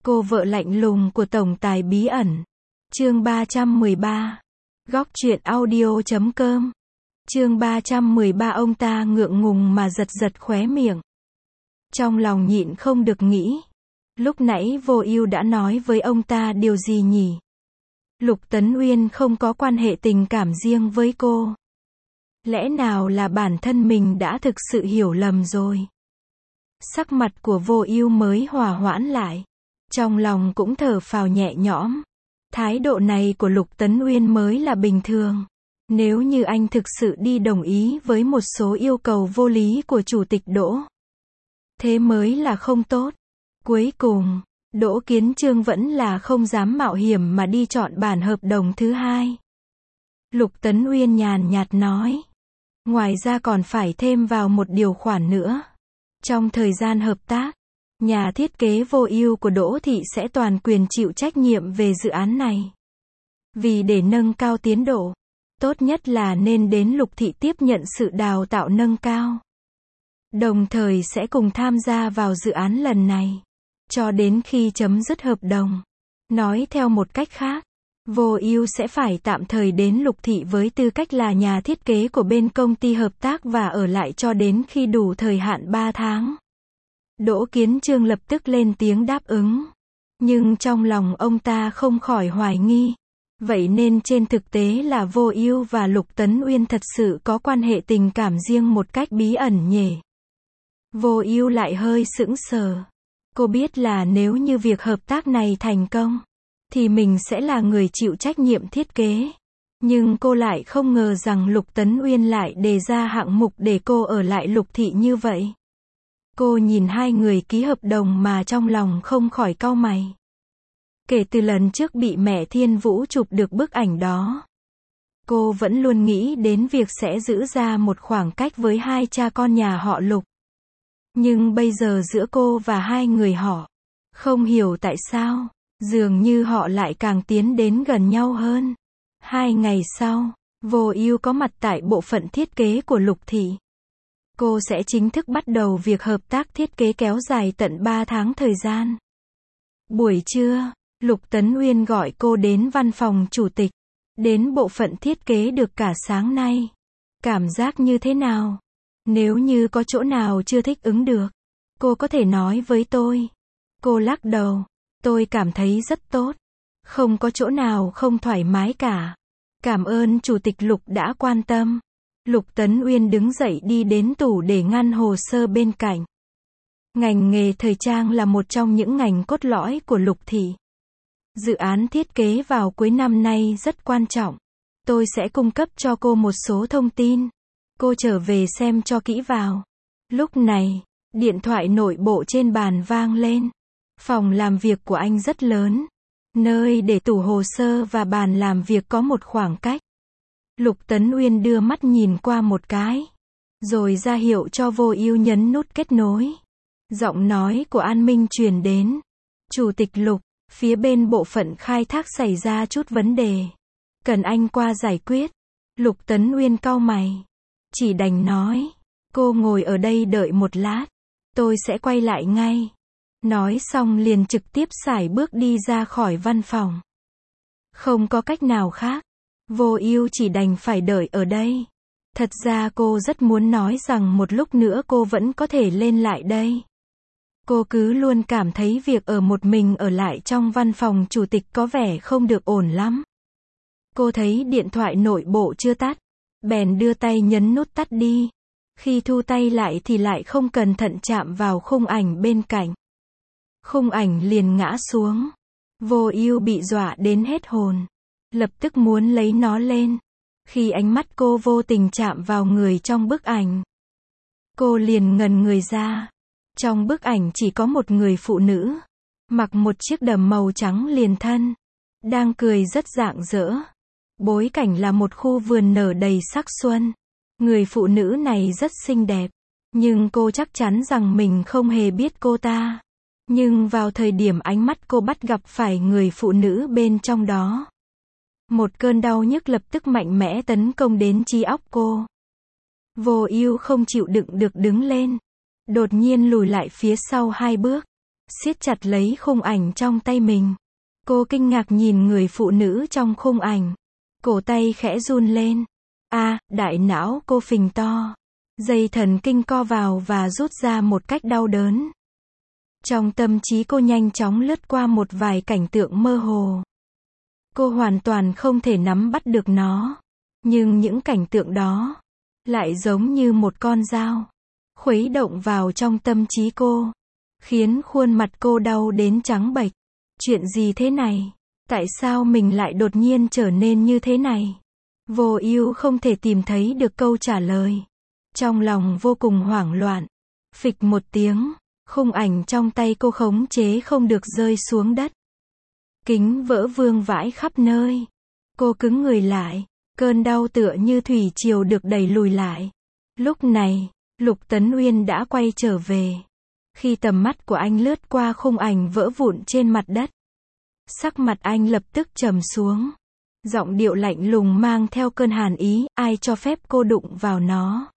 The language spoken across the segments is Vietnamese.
Cô vợ lạnh lùng của tổng tài bí ẩn. Chương 313. Góc truyện audio.com. Chương 313. Ông ta ngượng ngùng mà giật giật khóe miệng. Trong lòng nhịn không được nghĩ. Lúc nãy Vô Ưu đã nói với ông ta điều gì nhỉ? Lục Tấn Uyên không có quan hệ tình cảm riêng với cô. Lẽ nào là bản thân mình đã thực sự hiểu lầm rồi? Sắc mặt của Vô Ưu mới hòa hoãn lại. Trong lòng cũng thở phào nhẹ nhõm. Thái độ này của Lục Tấn Uyên mới là bình thường. Nếu như anh thực sự đi đồng ý với một số yêu cầu vô lý của Chủ tịch Đỗ, thế mới là không tốt. Cuối cùng, Đỗ Kiến Chương vẫn là không dám mạo hiểm mà đi chọn bản hợp đồng thứ hai. Lục Tấn Uyên nhàn nhạt nói. Ngoài ra còn phải thêm vào một điều khoản nữa. Trong thời gian hợp tác, nhà thiết kế Vô Ưu của Đỗ Thị sẽ toàn quyền chịu trách nhiệm về dự án này. Vì để nâng cao tiến độ, tốt nhất là nên đến Lục Thị tiếp nhận sự đào tạo nâng cao. Đồng thời sẽ cùng tham gia vào dự án lần này, cho đến khi chấm dứt hợp đồng. Nói theo một cách khác, Vô Ưu sẽ phải tạm thời đến Lục Thị với tư cách là nhà thiết kế của bên công ty hợp tác và ở lại cho đến khi đủ thời hạn 3 tháng. Đỗ Kiến Chương lập tức lên tiếng đáp ứng. Nhưng trong lòng ông ta không khỏi hoài nghi. Vậy nên trên thực tế là Vô Ưu và Lục Tấn Uyên thật sự có quan hệ tình cảm riêng một cách bí ẩn nhỉ? Vô Ưu lại hơi sững sờ. Cô biết là nếu như việc hợp tác này thành công, thì mình sẽ là người chịu trách nhiệm thiết kế. Nhưng cô lại không ngờ rằng Lục Tấn Uyên lại đề ra hạng mục để cô ở lại Lục Thị như vậy. Cô nhìn hai người ký hợp đồng mà trong lòng không khỏi cau mày. Kể từ lần trước bị mẹ Thiên Vũ chụp được bức ảnh đó, cô vẫn luôn nghĩ đến việc sẽ giữ ra một khoảng cách với hai cha con nhà họ Lục. Nhưng bây giờ giữa cô và hai người họ, không hiểu tại sao, dường như họ lại càng tiến đến gần nhau hơn. 2 ngày sau, Vô Ưu có mặt tại bộ phận thiết kế của Lục Thị. Cô sẽ chính thức bắt đầu việc hợp tác thiết kế kéo dài tận 3 tháng thời gian. Buổi trưa, Lục Tấn Uyên gọi cô đến văn phòng chủ tịch, đến bộ phận thiết kế được cả sáng nay. Cảm giác như thế nào? Nếu như có chỗ nào chưa thích ứng được, cô có thể nói với tôi. Cô lắc đầu. Tôi cảm thấy rất tốt. Không có chỗ nào không thoải mái cả. Cảm ơn Chủ tịch Lục đã quan tâm. Lục Tấn Uyên đứng dậy đi đến tủ để ngăn hồ sơ bên cạnh. Ngành nghề thời trang là một trong những ngành cốt lõi của Lục Thị. Dự án thiết kế vào cuối năm nay rất quan trọng. Tôi sẽ cung cấp cho cô một số thông tin. Cô trở về xem cho kỹ vào. Lúc này, điện thoại nội bộ trên bàn vang lên. Phòng làm việc của anh rất lớn. Nơi để tủ hồ sơ và bàn làm việc có một khoảng cách. Lục Tấn Uyên đưa mắt nhìn qua một cái, rồi ra hiệu cho Vô Ưu nhấn nút kết nối. Giọng nói của An Minh truyền đến. Chủ tịch Lục, phía bên bộ phận khai thác xảy ra chút vấn đề. Cần anh qua giải quyết. Lục Tấn Uyên cau mày. Chỉ đành nói. Cô ngồi ở đây đợi một lát. Tôi sẽ quay lại ngay. Nói xong liền trực tiếp sải bước đi ra khỏi văn phòng. Không có cách nào khác. Vô Ưu chỉ đành phải đợi ở đây. Thật ra cô rất muốn nói rằng một lúc nữa cô vẫn có thể lên lại đây. Cô cứ luôn cảm thấy việc ở một mình ở lại trong văn phòng chủ tịch có vẻ không được ổn lắm. Cô thấy điện thoại nội bộ chưa tắt, bèn đưa tay nhấn nút tắt đi. Khi thu tay lại thì lại không cẩn thận chạm vào khung ảnh bên cạnh. Khung ảnh liền ngã xuống. Vô Ưu bị dọa đến hết hồn. Lập tức muốn lấy nó lên. Khi ánh mắt cô vô tình chạm vào người trong bức ảnh, cô liền ngẩn người ra. Trong bức ảnh chỉ có một người phụ nữ, mặc một chiếc đầm màu trắng liền thân, đang cười rất rạng rỡ. Bối cảnh là một khu vườn nở đầy sắc xuân. Người phụ nữ này rất xinh đẹp, nhưng cô chắc chắn rằng mình không hề biết cô ta. Nhưng vào thời điểm ánh mắt cô bắt gặp phải người phụ nữ bên trong đó, một cơn đau nhức lập tức mạnh mẽ tấn công đến trí óc cô. Vô Ưu không chịu đựng được đứng lên, đột nhiên lùi lại phía sau 2 bước. siết chặt lấy khung ảnh trong tay mình. Cô kinh ngạc nhìn người phụ nữ trong khung ảnh. Cổ tay khẽ run lên. Đại não cô phình to. Dây thần kinh co vào và rút ra một cách đau đớn. Trong tâm trí cô nhanh chóng lướt qua một vài cảnh tượng mơ hồ. Cô hoàn toàn không thể nắm bắt được nó. Nhưng những cảnh tượng đó lại giống như một con dao khuấy động vào trong tâm trí cô, khiến khuôn mặt cô đau đến trắng bệch. Chuyện gì thế này? Tại sao mình lại đột nhiên trở nên như thế này? Vô ưu không thể tìm thấy được câu trả lời. Trong lòng vô cùng hoảng loạn. Phịch một tiếng, khung ảnh trong tay cô khống chế không được rơi xuống đất. Kính vỡ vương vãi khắp nơi. Cô cứng người lại. Cơn đau tựa như thủy triều được đẩy lùi lại. Lúc này, Lục Tấn Uyên đã quay trở về. Khi tầm mắt của anh lướt qua khung ảnh vỡ vụn trên mặt đất, sắc mặt anh lập tức trầm xuống. Giọng điệu lạnh lùng mang theo cơn hàn ý, ai cho phép cô đụng vào nó?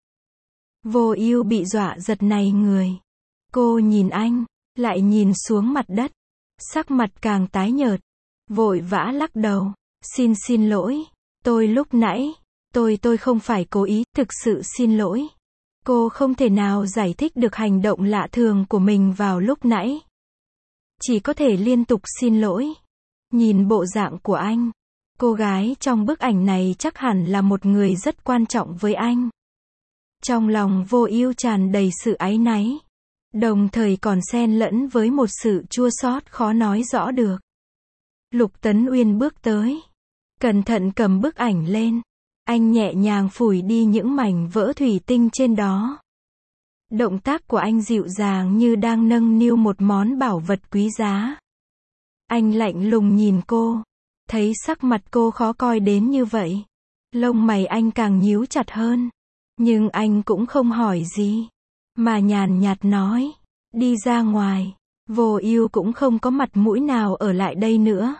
Vô ưu bị dọa giật nảy người. Cô nhìn anh, lại nhìn xuống mặt đất. Sắc mặt càng tái nhợt. Vội vã lắc đầu. Xin lỗi. Tôi lúc nãy, tôi không phải cố ý, thực sự xin lỗi. Cô không thể nào giải thích được hành động lạ thường của mình vào lúc nãy. Chỉ có thể liên tục xin lỗi. Nhìn bộ dạng của anh, cô gái trong bức ảnh này chắc hẳn là một người rất quan trọng với anh. Trong lòng Vô Ưu tràn đầy sự áy náy, đồng thời còn xen lẫn với một sự chua xót khó nói rõ được. Lục Tấn Uyên bước tới, cẩn thận cầm bức ảnh lên. Anh nhẹ nhàng phủi đi những mảnh vỡ thủy tinh trên đó. Động tác của anh dịu dàng như đang nâng niu một món bảo vật quý giá. Anh lạnh lùng nhìn cô. Thấy sắc mặt cô khó coi đến như vậy, lông mày anh càng nhíu chặt hơn. Nhưng anh cũng không hỏi gì, mà nhàn nhạt nói, đi ra ngoài. Vô Ưu cũng không có mặt mũi nào ở lại đây nữa.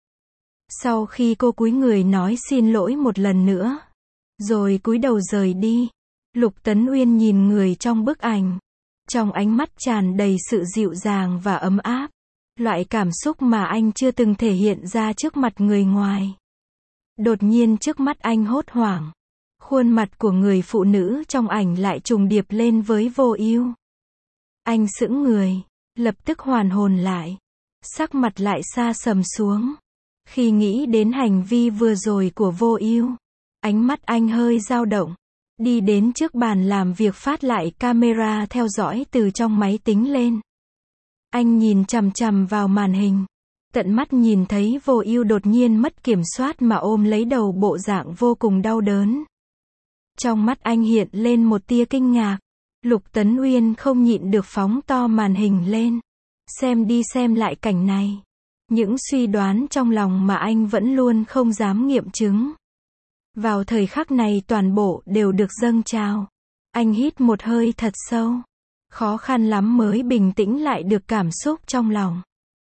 Sau khi cô cúi người nói xin lỗi một lần nữa, rồi cúi đầu rời đi, Lục Tấn Uyên nhìn người trong bức ảnh. Trong ánh mắt tràn đầy sự dịu dàng và ấm áp. Loại cảm xúc mà anh chưa từng thể hiện ra trước mặt người ngoài. Đột nhiên trước mắt anh hốt hoảng. Khuôn mặt của người phụ nữ trong ảnh lại trùng điệp lên với Vô Ưu. Anh sững người, lập tức hoàn hồn lại. Sắc mặt lại sa sầm xuống. Khi nghĩ đến hành vi vừa rồi của Vô Ưu, ánh mắt anh hơi dao động. Đi đến trước bàn làm việc phát lại camera theo dõi từ trong máy tính lên. Anh nhìn chằm chằm vào màn hình. Tận mắt nhìn thấy Vô Ưu đột nhiên mất kiểm soát mà ôm lấy đầu, bộ dạng vô cùng đau đớn. Trong mắt anh hiện lên một tia kinh ngạc. Lục Tấn Uyên không nhịn được phóng to màn hình lên. Xem đi xem lại cảnh này. Những suy đoán trong lòng mà anh vẫn luôn không dám nghiệm chứng. Vào thời khắc này toàn bộ đều được dâng trào. Anh hít một hơi thật sâu. Khó khăn lắm mới bình tĩnh lại được cảm xúc trong lòng.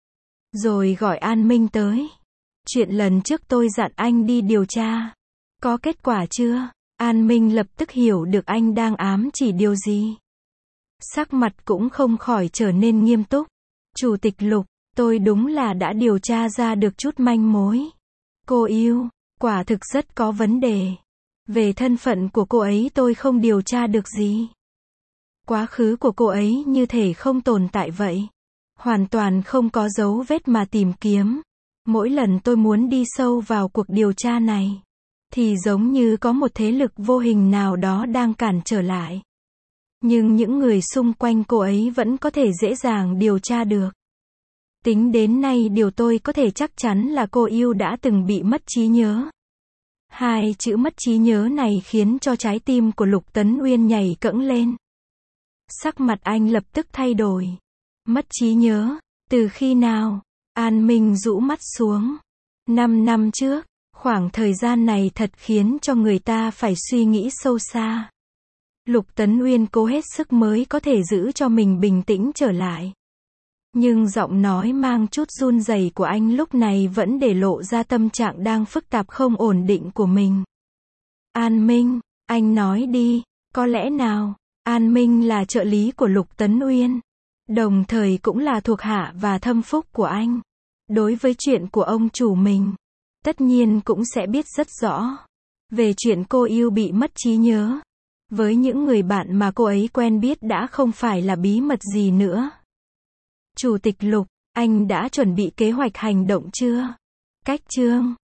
Rồi gọi An Minh tới. Chuyện lần trước tôi dặn anh đi điều tra. Có kết quả chưa? An Minh lập tức hiểu được anh đang ám chỉ điều gì. Sắc mặt cũng không khỏi trở nên nghiêm túc. Chủ tịch Lục, tôi đúng là đã điều tra ra được chút manh mối. Cô yêu, quả thực rất có vấn đề. Về thân phận của cô ấy tôi không điều tra được gì. Quá khứ của cô ấy như thể không tồn tại vậy. Hoàn toàn không có dấu vết mà tìm kiếm. Mỗi lần tôi muốn đi sâu vào cuộc điều tra này, thì giống như có một thế lực vô hình nào đó đang cản trở lại. Nhưng những người xung quanh cô ấy vẫn có thể dễ dàng điều tra được. Tính đến nay điều tôi có thể chắc chắn là cô yêu đã từng bị mất trí nhớ. Hai chữ mất trí nhớ này khiến cho trái tim của Lục Tấn Uyên nhảy cẫng lên. Sắc mặt anh lập tức thay đổi. Mất trí nhớ? Từ khi nào? An Minh rũ mắt xuống. 5 năm trước. Khoảng thời gian này thật khiến cho người ta phải suy nghĩ sâu xa. Lục Tấn Uyên cố hết sức mới có thể giữ cho mình bình tĩnh trở lại. Nhưng giọng nói mang chút run rẩy của anh lúc này vẫn để lộ ra tâm trạng đang phức tạp không ổn định của mình. An Minh, anh nói đi, có lẽ nào? An Minh là trợ lý của Lục Tấn Uyên. đồng thời cũng là thuộc hạ và thâm phúc của anh. Đối với chuyện của ông chủ mình, tất nhiên cũng sẽ biết rất rõ. Về chuyện cô yêu bị mất trí nhớ, với những người bạn mà cô ấy quen biết đã không phải là bí mật gì nữa. Chủ tịch Lục, anh đã chuẩn bị kế hoạch hành động chưa? Cách chương